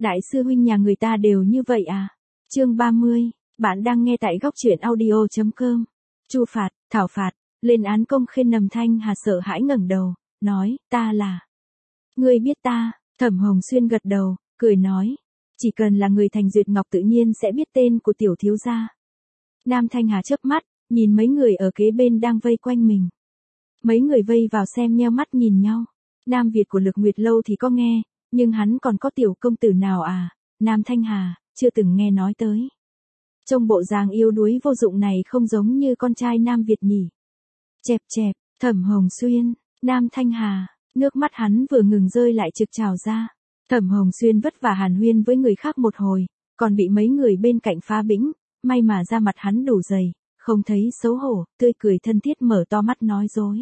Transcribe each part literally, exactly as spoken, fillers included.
Đại sư huynh nhà người ta đều như vậy à? Chương ba mươi, bạn đang nghe tại góc truyện audio chấm com. Chu phạt, thảo phạt, lên án công khên Nầm Thanh Hà sợ hãi ngẩng đầu, nói, ta là. Ngươi biết ta, Thẩm Hồng Xuyên gật đầu, cười nói, chỉ cần là người thành Duyệt Ngọc tự nhiên sẽ biết tên của tiểu thiếu gia. Nam Thanh Hà chớp mắt, nhìn mấy người ở kế bên đang vây quanh mình. Mấy người vây vào xem nheo mắt nhìn nhau. Nam Việt của Lực Nguyệt Lâu thì có nghe, nhưng hắn còn có tiểu công tử nào à? Nam Thanh Hà, chưa từng nghe nói tới. Trông bộ dáng yếu đuối vô dụng này không giống như con trai Nam Việt nhỉ. Chẹp chẹp, Thẩm Hồng Xuyên, Nam Thanh Hà, nước mắt hắn vừa ngừng rơi lại trực trào ra. Thẩm Hồng Xuyên vất vả hàn huyên với người khác một hồi, còn bị mấy người bên cạnh phá bĩnh, may mà da mặt hắn đủ dày, không thấy xấu hổ, tươi cười thân thiết mở to mắt nói dối.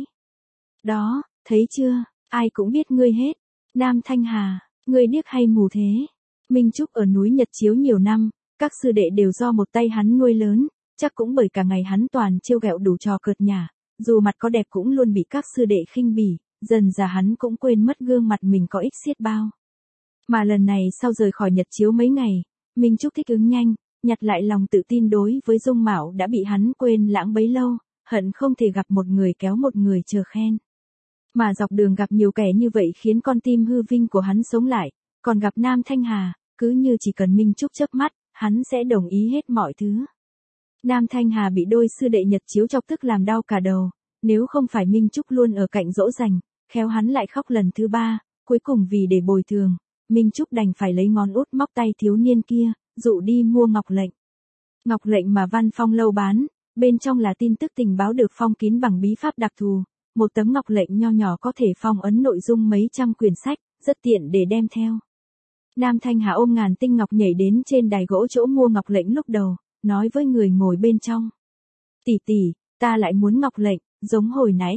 Đó, thấy chưa, ai cũng biết ngươi hết. Nam Thanh Hà, ngươi điếc hay mù thế? Minh Trúc ở núi Nhật Chiếu nhiều năm, các sư đệ đều do một tay hắn nuôi lớn, chắc cũng bởi cả ngày hắn toàn trêu ghẹo đủ trò cợt nhả, dù mặt có đẹp cũng luôn bị các sư đệ khinh bỉ, dần dà hắn cũng quên mất gương mặt mình có ích xiết bao. Mà lần này sau rời khỏi Nhật Chiếu mấy ngày, Minh Trúc thích ứng nhanh, nhặt lại lòng tự tin đối với dung mạo đã bị hắn quên lãng bấy lâu, hận không thể gặp một người kéo một người chờ khen. Mà dọc đường gặp nhiều kẻ như vậy khiến con tim hư vinh của hắn sống lại, còn gặp Nam Thanh Hà, cứ như chỉ cần Minh Trúc chớp mắt, hắn sẽ đồng ý hết mọi thứ. Nam Thanh Hà bị đôi sư đệ Nhật Chiếu chọc tức làm đau cả đầu, nếu không phải Minh Trúc luôn ở cạnh dỗ dành, khéo hắn lại khóc lần thứ ba, cuối cùng vì để bồi thường, Minh Trúc đành phải lấy ngón út móc tay thiếu niên kia, dụ đi mua ngọc lệnh. Ngọc lệnh mà Văn Phong Lâu bán, bên trong là tin tức tình báo được phong kín bằng bí pháp đặc thù, một tấm ngọc lệnh nho nhỏ có thể phong ấn nội dung mấy trăm quyển sách, rất tiện để đem theo. Nam Thanh Hà ôm ngàn tinh ngọc nhảy đến trên đài gỗ chỗ mua ngọc lệnh lúc đầu, nói với người ngồi bên trong. Tỷ tỷ, ta lại muốn ngọc lệnh, giống hồi nãy.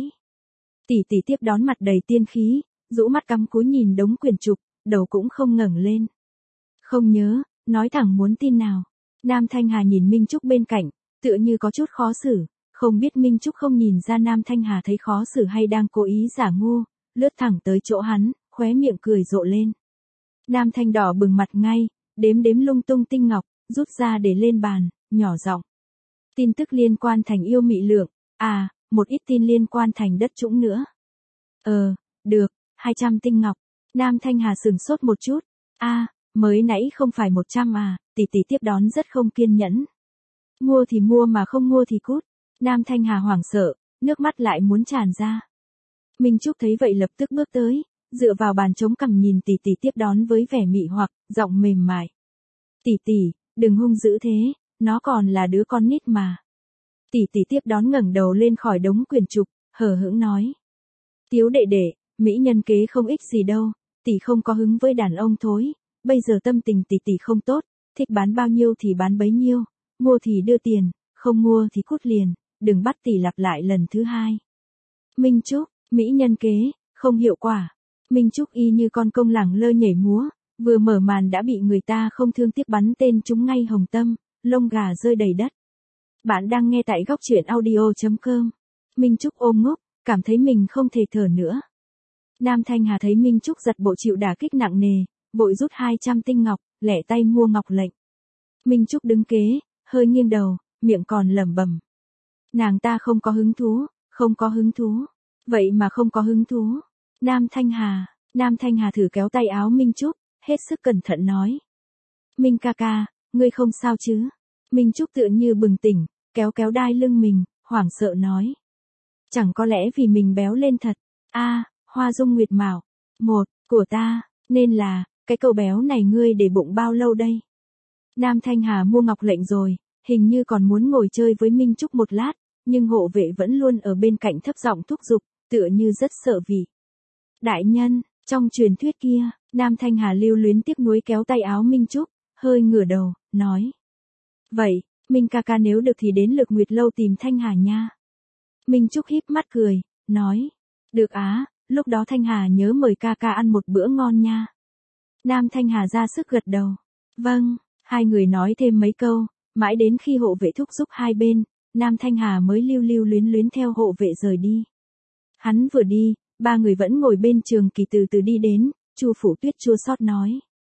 Tỷ tỷ tiếp đón mặt đầy tiên khí, rũ mắt cắm cúi nhìn đống quyển trục, đầu cũng không ngẩng lên. Không nhớ, nói thẳng muốn tin nào. Nam Thanh Hà nhìn Minh Trúc bên cạnh, tựa như có chút khó xử, không biết Minh Trúc không nhìn ra Nam Thanh Hà thấy khó xử hay đang cố ý giả ngu, lướt thẳng tới chỗ hắn, khóe miệng cười rộ lên. Nam Thanh đỏ bừng mặt ngay, đếm đếm lung tung tinh ngọc, rút ra để lên bàn, nhỏ giọng. Tin tức liên quan thành yêu mị lượng, à, một ít tin liên quan thành đất trũng nữa. Ờ, được, hai trăm tinh ngọc. Nam Thanh Hà sừng sốt một chút. A, à, mới nãy không phải một trăm à, tỷ tỷ tiếp đón rất không kiên nhẫn. Mua thì mua mà không mua thì cút. Nam Thanh Hà hoảng sợ, nước mắt lại muốn tràn ra. Minh Trúc thấy vậy lập tức bước tới, dựa vào bàn chống cằm nhìn tỷ tỷ tiếp đón với vẻ mị hoặc, giọng mềm mại. Tỷ tỷ, đừng hung dữ thế, nó còn là đứa con nít mà. Tỷ tỷ tiếp đón ngẩng đầu lên khỏi đống quyển trục, hờ hững nói. Tiếu đệ đệ, mỹ nhân kế không ích gì đâu, tỷ không có hứng với đàn ông thối, bây giờ tâm tình tỷ tỷ không tốt, thích bán bao nhiêu thì bán bấy nhiêu, mua thì đưa tiền, không mua thì cút liền, đừng bắt tỷ lặp lại lần thứ hai. Minh Trúc, mỹ nhân kế, không hiệu quả. Minh Trúc y như con công lẳng lơ nhảy múa, vừa mở màn đã bị người ta không thương tiếc bắn tên trúng ngay hồng tâm, lông gà rơi đầy đất. Bạn đang nghe tại góc truyện audio chấm com. Minh Trúc ôm ngốc, cảm thấy mình không thể thở nữa. Nam Thanh Hà thấy Minh Trúc giật bộ chịu đả kích nặng nề, vội rút hai trăm tinh ngọc, lẻ tay mua ngọc lệnh. Minh Trúc đứng kế, hơi nghiêng đầu, miệng còn lẩm bẩm. Nàng ta không có hứng thú, không có hứng thú. Vậy mà không có hứng thú. Nam Thanh Hà, Nam Thanh Hà thử kéo tay áo Minh Trúc, hết sức cẩn thận nói. Minh ca ca, ngươi không sao chứ? Minh Trúc tựa như bừng tỉnh, kéo kéo đai lưng mình, hoảng sợ nói. Chẳng có lẽ vì mình béo lên thật. A, à, Hoa Dung Nguyệt Mạo, một, của ta, nên là, cái cậu béo này ngươi để bụng bao lâu đây? Nam Thanh Hà mua ngọc lệnh rồi, hình như còn muốn ngồi chơi với Minh Trúc một lát, nhưng hộ vệ vẫn luôn ở bên cạnh thấp giọng thúc giục, tựa như rất sợ vị. Đại nhân, trong truyền thuyết kia, Nam Thanh Hà lưu luyến tiếc nuối kéo tay áo Minh Trúc, hơi ngửa đầu, nói. Vậy, Minh ca ca nếu được thì đến Lực Nguyệt Lâu tìm Thanh Hà nha. Minh Trúc híp mắt cười, nói. Được á, lúc đó Thanh Hà nhớ mời ca ca ăn một bữa ngon nha. Nam Thanh Hà ra sức gật đầu. Vâng, hai người nói thêm mấy câu, mãi đến khi hộ vệ thúc giục hai bên, Nam Thanh Hà mới lưu lưu luyến luyến theo hộ vệ rời đi. Hắn vừa đi, ba người vẫn ngồi bên Trường Kỳ từ từ đi đến, Chu Phủ Tuyết chua xót nói.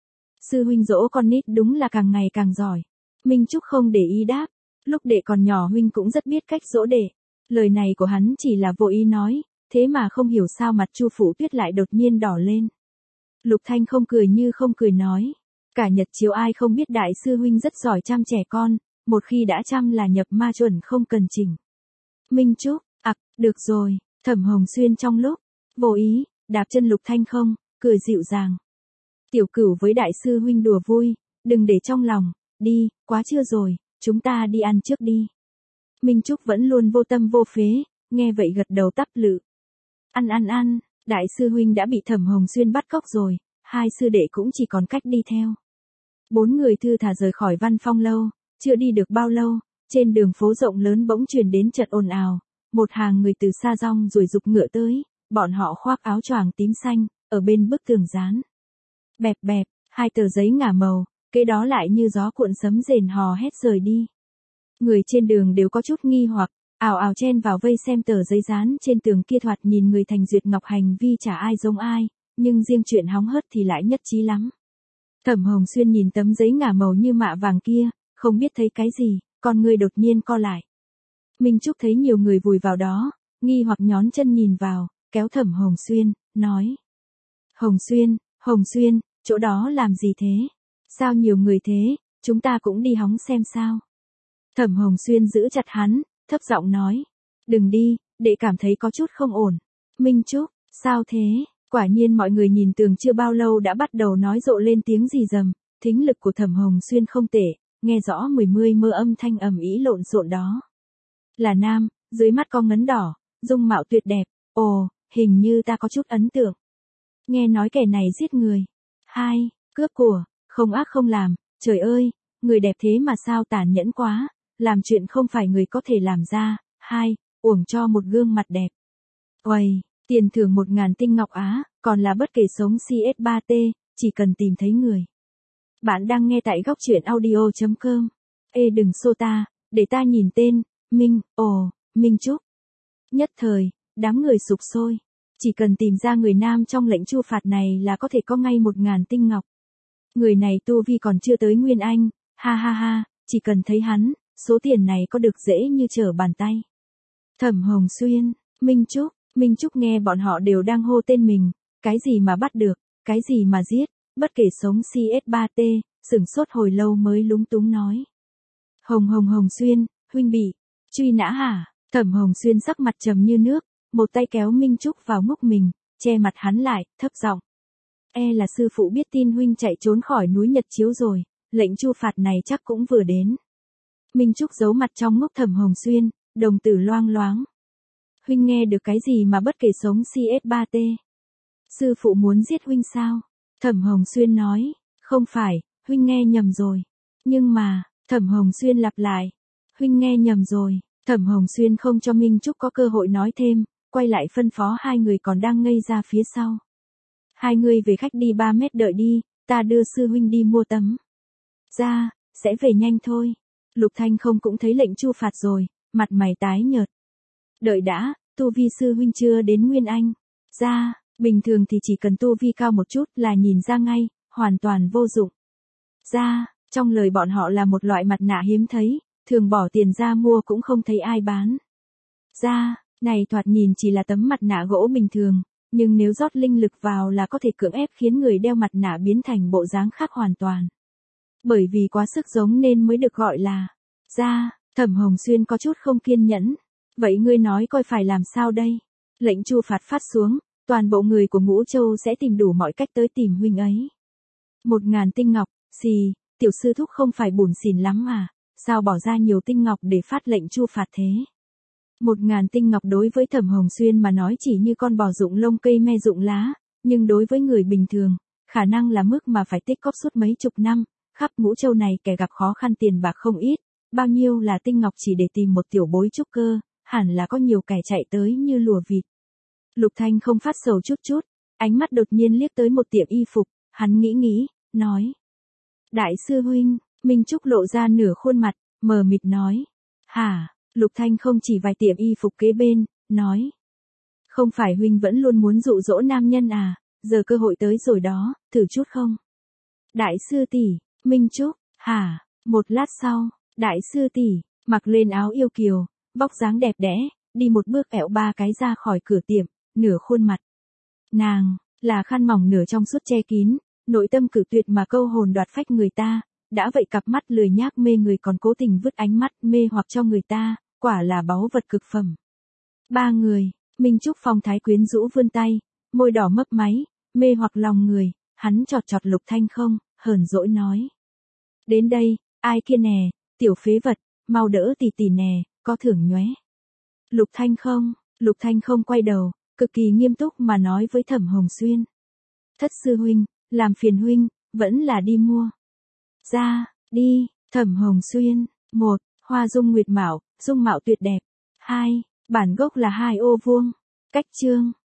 Sư huynh dỗ con nít đúng là càng ngày càng giỏi. Minh Trúc không để ý đáp. Lúc đệ còn nhỏ huynh cũng rất biết cách dỗ đệ. Lời này của hắn chỉ là vô ý nói, thế mà không hiểu sao mặt Chu Phủ Tuyết lại đột nhiên đỏ lên. Lục Thanh không cười như không cười nói. Cả Nhật Chiếu ai không biết đại sư huynh rất giỏi chăm trẻ con, một khi đã chăm là nhập ma chuẩn không cần chỉnh. Minh Trúc, ặc, được rồi, Thẩm Hồng Xuyên trong lúc vô ý đạp chân Lục Thanh không, cười dịu dàng. Tiểu Cửu với đại sư huynh đùa vui, đừng để trong lòng, đi, quá trưa rồi, chúng ta đi ăn trước đi. Minh Trúc vẫn luôn vô tâm vô phế, nghe vậy gật đầu tắp lự. Ăn ăn ăn, đại sư huynh đã bị Thẩm Hồng Xuyên bắt cóc rồi, hai sư đệ cũng chỉ còn cách đi theo. Bốn người thư thả rời khỏi Văn Phong lâu, chưa đi được bao lâu, trên đường phố rộng lớn bỗng truyền đến trận ồn ào, một hàng người từ xa rong rồi giục ngựa tới, bọn họ khoác áo choàng tím xanh, ở bên bức tường dán. Bẹp bẹp, hai tờ giấy ngả màu, kế đó lại như gió cuộn sấm rền hò hét rời đi. Người trên đường đều có chút nghi hoặc, ào ào chen vào vây xem tờ giấy dán trên tường kia, thoạt nhìn người thành duyệt ngọc hành vi chả ai giống ai, nhưng riêng chuyện hóng hớt thì lại nhất trí lắm. Thẩm Hồng Xuyên nhìn tấm giấy ngả màu như mạ vàng kia, không biết thấy cái gì, con người đột nhiên co lại. Minh Trúc thấy nhiều người vùi vào đó, nghi hoặc nhón chân nhìn vào, kéo Thẩm Hồng Xuyên, nói. Hồng Xuyên, Hồng Xuyên, chỗ đó làm gì thế? Sao nhiều người thế, chúng ta cũng đi hóng xem sao? Thẩm Hồng Xuyên giữ chặt hắn, thấp giọng nói. Đừng đi, đệ cảm thấy có chút không ổn. Minh Trúc, sao thế? Quả nhiên mọi người nhìn tường chưa bao lâu đã bắt đầu nói rộ lên tiếng rì rầm, thính lực của Thẩm Hồng Xuyên không tệ, nghe rõ mười mươi mơ âm thanh ầm ĩ lộn xộn đó. Là nam, dưới mắt có ngấn đỏ, dung mạo tuyệt đẹp, ồ, hình như ta có chút ấn tượng. Nghe nói kẻ này giết người. Hai, cướp của, không ác không làm, trời ơi, người đẹp thế mà sao tàn nhẫn quá, làm chuyện không phải người có thể làm ra. Hai, uổng cho một gương mặt đẹp. Uầy, tiền thưởng một ngàn tinh ngọc Á, còn là bất kể sống xê ét ba T, chỉ cần tìm thấy người. Bạn đang nghe tại góc truyện audio chấm com. Ê đừng xô ta, để ta nhìn tên, Minh, ồ, Minh Trúc. Nhất thời, đám người sục sôi. Chỉ cần tìm ra người nam trong lệnh tru phạt này là có thể có ngay một ngàn tinh ngọc. Người này tu vi còn chưa tới Nguyên Anh, ha ha ha, chỉ cần thấy hắn, số tiền này có được dễ như trở bàn tay. Thẩm Hồng Xuyên, Minh Trúc, Minh Trúc nghe bọn họ đều đang hô tên mình, cái gì mà bắt được, cái gì mà giết, bất kể sống xê ét ba T, sửng sốt hồi lâu mới lúng túng nói. Hồng Hồng Hồng Xuyên, huynh bị truy nã hả? Thẩm Hồng Xuyên sắc mặt trầm như nước, một tay kéo Minh Trúc vào ngúc mình, che mặt hắn lại, thấp giọng. E là sư phụ biết tin huynh chạy trốn khỏi núi Nhật Chiếu rồi, lệnh tru phạt này chắc cũng vừa đến. Minh Trúc giấu mặt trong ngúc Thẩm Hồng Xuyên, đồng tử loang loáng. Huynh nghe được cái gì mà bất kể sống xê ét ba T? Sư phụ muốn giết huynh sao? Thẩm Hồng Xuyên nói, không phải, huynh nghe nhầm rồi. Nhưng mà, Thẩm Hồng Xuyên lặp lại, huynh nghe nhầm rồi. Thẩm Hồng Xuyên không cho Minh Trúc có cơ hội nói thêm, quay lại phân phó hai người còn đang ngây ra phía sau. Hai người về khách đi ba mét đợi đi, ta đưa sư huynh đi mua tấm. Ra, sẽ về nhanh thôi. Lục Thanh không cũng thấy lệnh tru phạt rồi, mặt mày tái nhợt. Đợi đã, tu vi sư huynh chưa đến Nguyên Anh. Ra, bình thường thì chỉ cần tu vi cao một chút là nhìn ra ngay, hoàn toàn vô dụng. Ra, trong lời bọn họ là một loại mặt nạ hiếm thấy, thường bỏ tiền ra mua cũng không thấy ai bán. Ra, này thoạt nhìn chỉ là tấm mặt nạ gỗ bình thường, nhưng nếu rót linh lực vào là có thể cưỡng ép khiến người đeo mặt nạ biến thành bộ dáng khác hoàn toàn. Bởi vì quá sức giống nên mới được gọi là ra. Thẩm Hồng Xuyên có chút không kiên nhẫn. Vậy ngươi nói coi phải làm sao đây? Lệnh tru phạt phát xuống, toàn bộ người của Ngũ Châu sẽ tìm đủ mọi cách tới tìm huynh ấy. Một ngàn tinh ngọc, xì, tiểu sư thúc không phải bủn xỉn lắm à, sao bỏ ra nhiều tinh ngọc để phát lệnh tru phạt thế? Một ngàn tinh ngọc đối với Thẩm Hồng Xuyên mà nói chỉ như con bò rụng lông cây me rụng lá, nhưng đối với người bình thường, khả năng là mức mà phải tích cóp suốt mấy chục năm, khắp Ngũ Châu này kẻ gặp khó khăn tiền bạc không ít, bao nhiêu là tinh ngọc chỉ để tìm một tiểu bối trúc cơ, hẳn là có nhiều kẻ chạy tới như lùa vịt. Lục Thanh không phát sầu chút chút, ánh mắt đột nhiên liếc tới một tiệm y phục, hắn nghĩ nghĩ, nói. Đại sư huynh, Minh Trúc lộ ra nửa khuôn mặt, mờ mịt nói. Hả? Lục Thanh không chỉ vài tiệm y phục kế bên, nói. Không phải huynh vẫn luôn muốn dụ dỗ nam nhân à, giờ cơ hội tới rồi đó, thử chút không? Đại sư tỷ, Minh Trúc, hả? Một lát sau, đại sư tỷ, mặc lên áo yêu kiều, vóc dáng đẹp đẽ, đi một bước ẹo ba cái ra khỏi cửa tiệm, nửa khuôn mặt. Nàng, là khăn mỏng nửa trong suốt che kín, nội tâm cử tuyệt mà câu hồn đoạt phách người ta, đã vậy cặp mắt lười nhác mê người còn cố tình vứt ánh mắt mê hoặc cho người ta, quả là báu vật cực phẩm. Ba người, Minh Trúc phong thái quyến rũ vươn tay, môi đỏ mấp máy, mê hoặc lòng người, hắn chọt chọt Lục Thanh không, hờn dỗi nói. Đến đây, ai kia nè, tiểu phế vật, mau đỡ tỷ tỷ nè, có thưởng nhóe. Lục Thanh không, Lục Thanh không quay đầu, cực kỳ nghiêm túc mà nói với Thẩm Hồng Xuyên. Thất sư huynh, làm phiền huynh, vẫn là đi mua. Ra, đi, Thẩm Hồng Xuyên. Một, Hoa dung nguyệt mạo, dung mạo tuyệt đẹp. Hai, bản gốc là hai ô vuông. Cách chương.